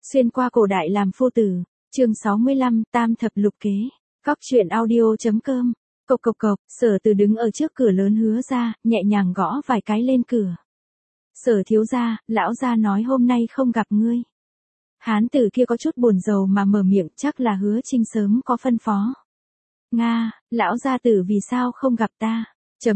Xuyên qua cổ đại làm phu tử, chương 65, tam thập lục kế, Cóc truyện audio.com, cộc cộc cộc, Sở Từ đứng ở trước cửa lớn Hứa ra, nhẹ nhàng gõ vài cái lên cửa. Sở thiếu gia, lão gia nói hôm nay không gặp ngươi. Hán tử kia có chút buồn rầu mà mở miệng, chắc là Hứa Trinh sớm có phân phó. Nga, lão gia tử vì sao không gặp ta?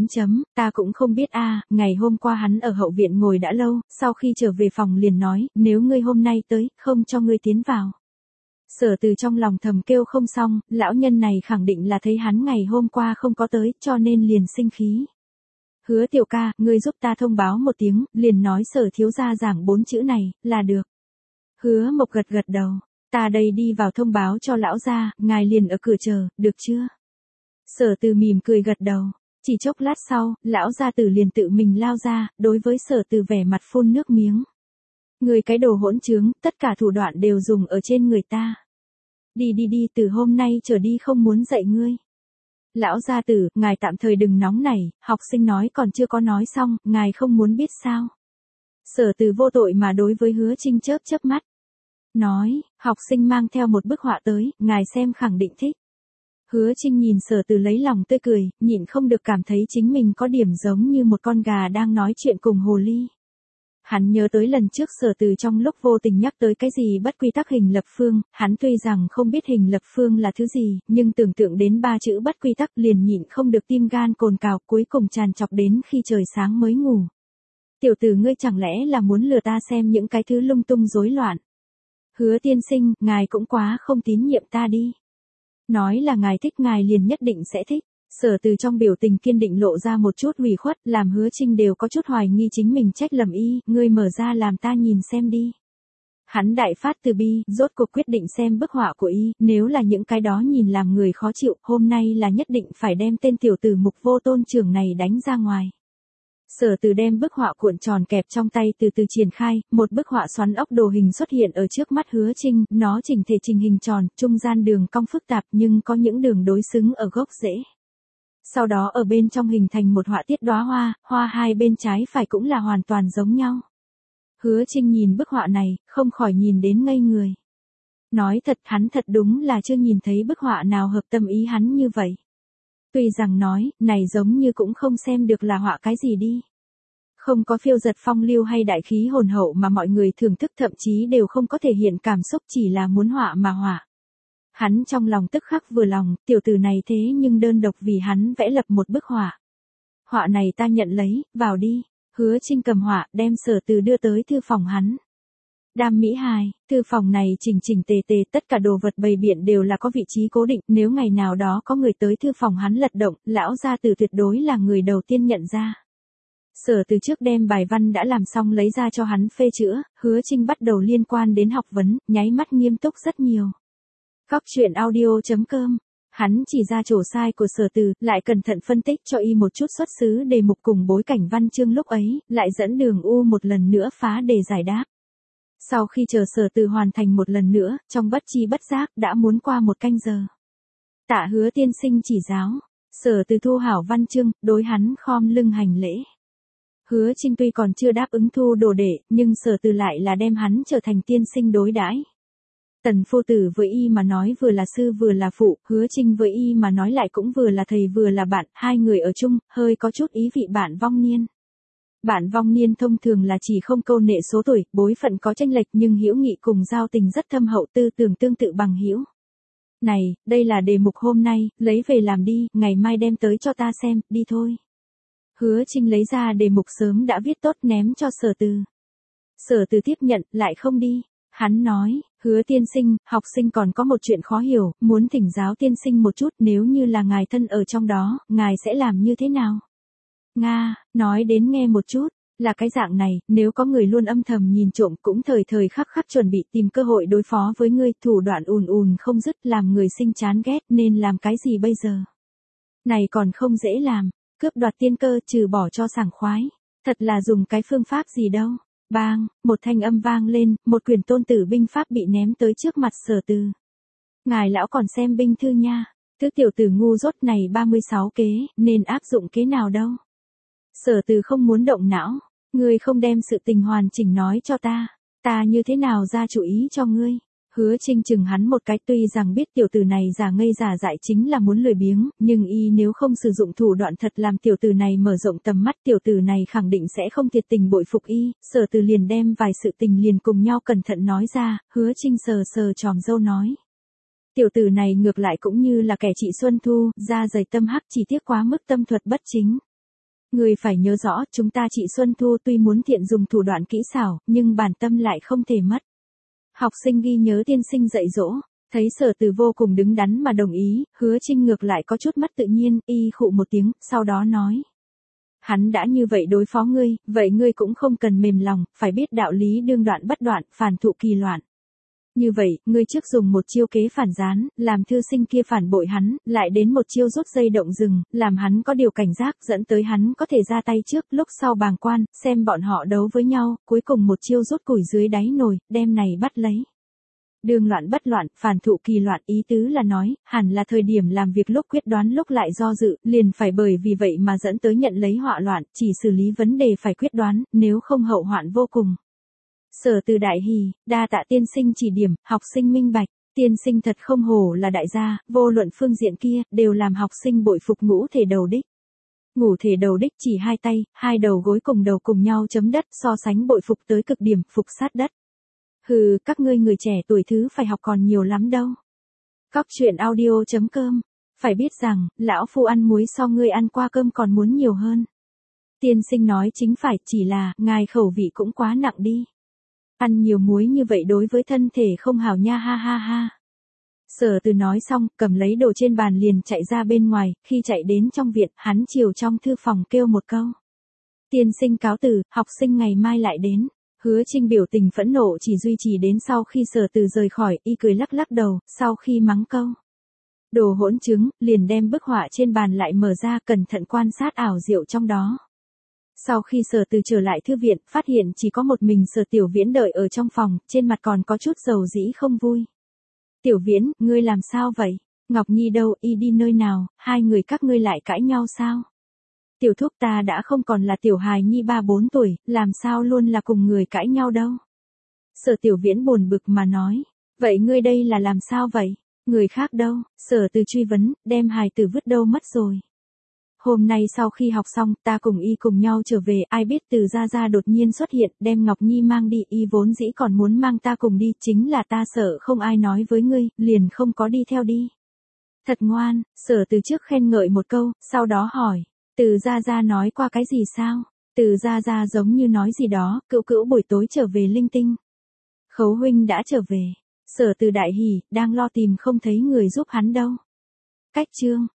Ta cũng không biết a. Ngày hôm qua hắn ở hậu viện ngồi đã lâu, sau khi trở về phòng liền nói, nếu ngươi hôm nay tới, không cho ngươi tiến vào. Sở Từ trong lòng thầm kêu không xong, lão nhân này khẳng định là thấy hắn ngày hôm qua không có tới, cho nên liền sinh khí. Hứa tiểu ca, ngươi giúp ta thông báo một tiếng, liền nói Sở thiếu gia giảng 4 chữ này, là được. Hứa Mộc gật gật đầu, ta đây đi vào thông báo cho lão gia, ngài liền ở cửa chờ, được chưa? Sở Từ mỉm cười gật đầu. Chỉ chốc lát sau, lão gia tử liền tự mình lao ra, đối với Sở Từ vẻ mặt phun nước miếng. Người cái đồ hỗn trướng, tất cả thủ đoạn đều dùng ở trên người ta. Đi, từ hôm nay trở đi không muốn dạy ngươi. Lão gia tử, ngài tạm thời đừng nóng nảy, học sinh nói còn chưa có nói xong, ngài không muốn biết sao. Sở Từ vô tội mà đối với Hứa Trinh chớp chớp mắt. Nói, học sinh mang theo một bức họa tới, ngài xem khẳng định thích. Hứa Trinh nhìn Sở Từ lấy lòng tươi cười, nhịn không được cảm thấy chính mình có điểm giống như một con gà đang nói chuyện cùng hồ ly. Hắn nhớ tới lần trước Sở Từ trong lúc vô tình nhắc tới cái gì bất quy tắc hình lập phương, hắn tuy rằng không biết hình lập phương là thứ gì, nhưng tưởng tượng đến 3 chữ bất quy tắc liền nhịn không được tim gan cồn cào, cuối cùng tràn trọc đến khi trời sáng mới ngủ. Tiểu tử ngươi chẳng lẽ là muốn lừa ta xem những cái thứ lung tung rối loạn? Hứa tiên sinh, ngài cũng quá không tín nhiệm ta đi. Nói là ngài thích ngài liền nhất định sẽ thích. Sở Từ trong biểu tình kiên định lộ ra một chút ủy khuất, làm Hứa Trinh đều có chút hoài nghi chính mình trách lầm y, ngươi mở ra làm ta nhìn xem đi. Hắn đại phát từ bi, rốt cuộc quyết định xem bức họa của y, nếu là những cái đó nhìn làm người khó chịu, hôm nay là nhất định phải đem tên tiểu tử Mục Vô Tôn trưởng này đánh ra ngoài. Sở Từ đem bức họa cuộn tròn kẹp trong tay từ từ triển khai, một bức họa xoắn ốc đồ hình xuất hiện ở trước mắt Hứa Trinh, nó chỉnh thể trình hình tròn, trung gian đường cong phức tạp nhưng có những đường đối xứng ở gốc rễ. Sau đó ở bên trong hình thành một họa tiết đóa hoa, hoa hai bên trái phải cũng là hoàn toàn giống nhau. Hứa Trinh nhìn bức họa này, không khỏi nhìn đến ngây người. Nói thật, hắn thật đúng là chưa nhìn thấy bức họa nào hợp tâm ý hắn như vậy. Tuy rằng nói, này giống như cũng không xem được là họa cái gì đi. Không có phiêu giật phong lưu hay đại khí hồn hậu mà mọi người thưởng thức, thậm chí đều không có thể hiện cảm xúc, chỉ là muốn họa mà họa. Hắn trong lòng tức khắc vừa lòng, tiểu tử này thế nhưng đơn độc vì hắn vẽ lập một bức họa. Họa này ta nhận lấy, vào đi. Hứa Trinh cầm họa, đem Sở Từ đưa tới thư phòng hắn. Đam mỹ hài, thư phòng này chỉnh chỉnh tề tề, tất cả đồ vật bày biện đều là có vị trí cố định, nếu ngày nào đó có người tới thư phòng hắn lật động, lão gia tử tuyệt đối là người đầu tiên nhận ra. Sở Từ trước đem bài văn đã làm xong lấy ra cho hắn phê chữa, Hứa Trinh bắt đầu liên quan đến học vấn, nháy mắt nghiêm túc rất nhiều. Cóc truyện audio.com, hắn chỉ ra chỗ sai của Sở Từ, lại cẩn thận phân tích cho y một chút xuất xứ đề mục cùng bối cảnh văn chương lúc ấy, lại dẫn đường u một lần nữa phá đề giải đáp. Sau khi chờ Sở Từ hoàn thành một lần nữa, trong bất chi bất giác đã muốn qua 1 canh giờ. Tạ Hứa tiên sinh chỉ giáo, Sở Từ thu hảo văn chương, đối hắn khom lưng hành lễ. Hứa Trinh tuy còn chưa đáp ứng thu đồ đệ, nhưng Sở Từ lại là đem hắn trở thành tiên sinh đối đãi. Tần phu tử với y mà nói vừa là sư vừa là phụ, Hứa Trinh với y mà nói lại cũng vừa là thầy vừa là bạn, hai người ở chung, hơi có chút ý vị bạn vong niên. Bạn vong niên thông thường là chỉ không câu nệ số tuổi, bối phận có chênh lệch nhưng hữu nghị cùng giao tình rất thâm hậu, tư tưởng tương tự bằng hữu. Này, đây là đề mục hôm nay, lấy về làm đi, ngày mai đem tới cho ta xem, đi thôi. Hứa Trinh lấy ra đề mục sớm đã viết tốt ném cho Sở Từ. Sở Từ tiếp nhận, lại không đi. Hắn nói, Hứa tiên sinh, học sinh còn có một chuyện khó hiểu, muốn thỉnh giáo tiên sinh một chút, nếu như là ngài thân ở trong đó, ngài sẽ làm như thế nào? Nga, nói đến nghe một chút, là cái dạng này, nếu có người luôn âm thầm nhìn trộm cũng thời thời khắc khắc chuẩn bị tìm cơ hội đối phó với ngươi, thủ đoạn ùn không dứt, làm người sinh chán ghét, nên làm cái gì bây giờ? Này còn không dễ làm, cướp đoạt tiên cơ trừ bỏ cho sảng khoái, thật là dùng cái phương pháp gì đâu. Bang, một thanh âm vang lên, một quyển Tôn Tử binh pháp bị ném tới trước mặt Sở Từ. Ngài lão còn xem binh thư nha, thứ tiểu tử ngu dốt này 36 kế, nên áp dụng kế nào đâu. Sở Từ không muốn động não, ngươi không đem sự tình hoàn chỉnh nói cho ta. Ta như thế nào ra chủ ý cho ngươi? Hứa Trinh chừng hắn một cái, tuy rằng biết tiểu tử này giả ngây giả dại chính là muốn lười biếng, nhưng y nếu không sử dụng thủ đoạn thật làm tiểu tử này mở rộng tầm mắt, tiểu tử này khẳng định sẽ không thiệt tình bội phục y. Sở Từ liền đem vài sự tình liền cùng nhau cẩn thận nói ra. Hứa Trinh sờ sờ tròm râu nói. Tiểu tử này ngược lại cũng như là kẻ chị Xuân Thu, da dày tâm hắc, chỉ tiếc quá mức tâm thuật bất chính. Người phải nhớ rõ, chúng ta chị Xuân Thu tuy muốn thiện dùng thủ đoạn kỹ xảo, nhưng bản tâm lại không thể mất. Học sinh ghi nhớ tiên sinh dạy dỗ. Thấy Sở Từ vô cùng đứng đắn mà đồng ý, Hứa Trinh ngược lại có chút mất tự nhiên, y khụ một tiếng, sau đó nói. Hắn đã như vậy đối phó ngươi, vậy ngươi cũng không cần mềm lòng, phải biết đạo lý đương đoạn bất đoạn, phản thụ kỳ loạn. Như vậy, ngươi trước dùng một chiêu kế phản gián, làm thư sinh kia phản bội hắn, lại đến một chiêu rút dây động rừng, làm hắn có điều cảnh giác, dẫn tới hắn có thể ra tay trước, lúc sau bàng quan, xem bọn họ đấu với nhau, cuối cùng một chiêu rút củi dưới đáy nồi, đem này bắt lấy. Đương loạn bất loạn, phản thụ kỳ loạn, ý tứ là nói, hẳn là thời điểm làm việc lúc quyết đoán lúc lại do dự, liền phải bởi vì vậy mà dẫn tới nhận lấy họa loạn, chỉ xử lý vấn đề phải quyết đoán, nếu không hậu hoạn vô cùng. Sở Từ đại hỉ, đa tạ tiên sinh chỉ điểm, học sinh minh bạch, tiên sinh thật không hổ là đại gia, vô luận phương diện kia, đều làm học sinh bội phục ngũ thể đầu đích. Ngũ thể đầu đích chỉ hai tay, hai đầu gối cùng đầu cùng nhau chấm đất, so sánh bội phục tới cực điểm, phục sát đất. Hừ, các ngươi người trẻ tuổi thứ phải học còn nhiều lắm đâu. Cóc truyện audio.com, phải biết rằng, lão phu ăn muối so ngươi ăn qua cơm còn muốn nhiều hơn. Tiên sinh nói chính phải, chỉ là, ngài khẩu vị cũng quá nặng đi. Ăn nhiều muối như vậy đối với thân thể không hảo nha, ha ha ha. Sở Từ nói xong, cầm lấy đồ trên bàn liền chạy ra bên ngoài, khi chạy đến trong viện, hắn chiều trong thư phòng kêu một câu. Tiên sinh cáo từ, học sinh ngày mai lại đến. Hứa Trinh biểu tình phẫn nộ chỉ duy trì đến sau khi Sở Từ rời khỏi, y cười lắc lắc đầu, sau khi mắng câu. Đồ hỗn chứng, liền đem bức họa trên bàn lại mở ra, cẩn thận quan sát ảo diệu trong đó. Sau khi Sở Từ trở lại thư viện, phát hiện chỉ có một mình Sở Tiểu Viễn đợi ở trong phòng, trên mặt còn có chút dầu dĩ không vui. Tiểu Viễn, ngươi làm sao vậy? Ngọc Nhi đâu, y đi nơi nào, hai người các ngươi lại cãi nhau sao? Tiểu thúc ta đã không còn là tiểu hài nhi 3-4 tuổi, làm sao luôn là cùng người cãi nhau đâu? Sở Tiểu Viễn buồn bực mà nói, vậy ngươi đây là làm sao vậy? Người khác đâu? Sở Từ truy vấn, đem hài tử vứt đâu mất rồi? Hôm nay sau khi học xong, ta cùng y cùng nhau trở về, ai biết Từ gia gia đột nhiên xuất hiện, đem Ngọc Nhi mang đi, y vốn dĩ còn muốn mang ta cùng đi, chính là ta sợ không ai nói với ngươi, liền không có đi theo đi. Thật ngoan, Sở Từ trước khen ngợi một câu, sau đó hỏi, Từ gia gia nói qua cái gì sao? Từ gia gia giống như nói gì đó, cữu cữu buổi tối trở về linh tinh. Khấu huynh đã trở về. Sở Từ đại hỉ, đang lo tìm không thấy người giúp hắn đâu. Cách chương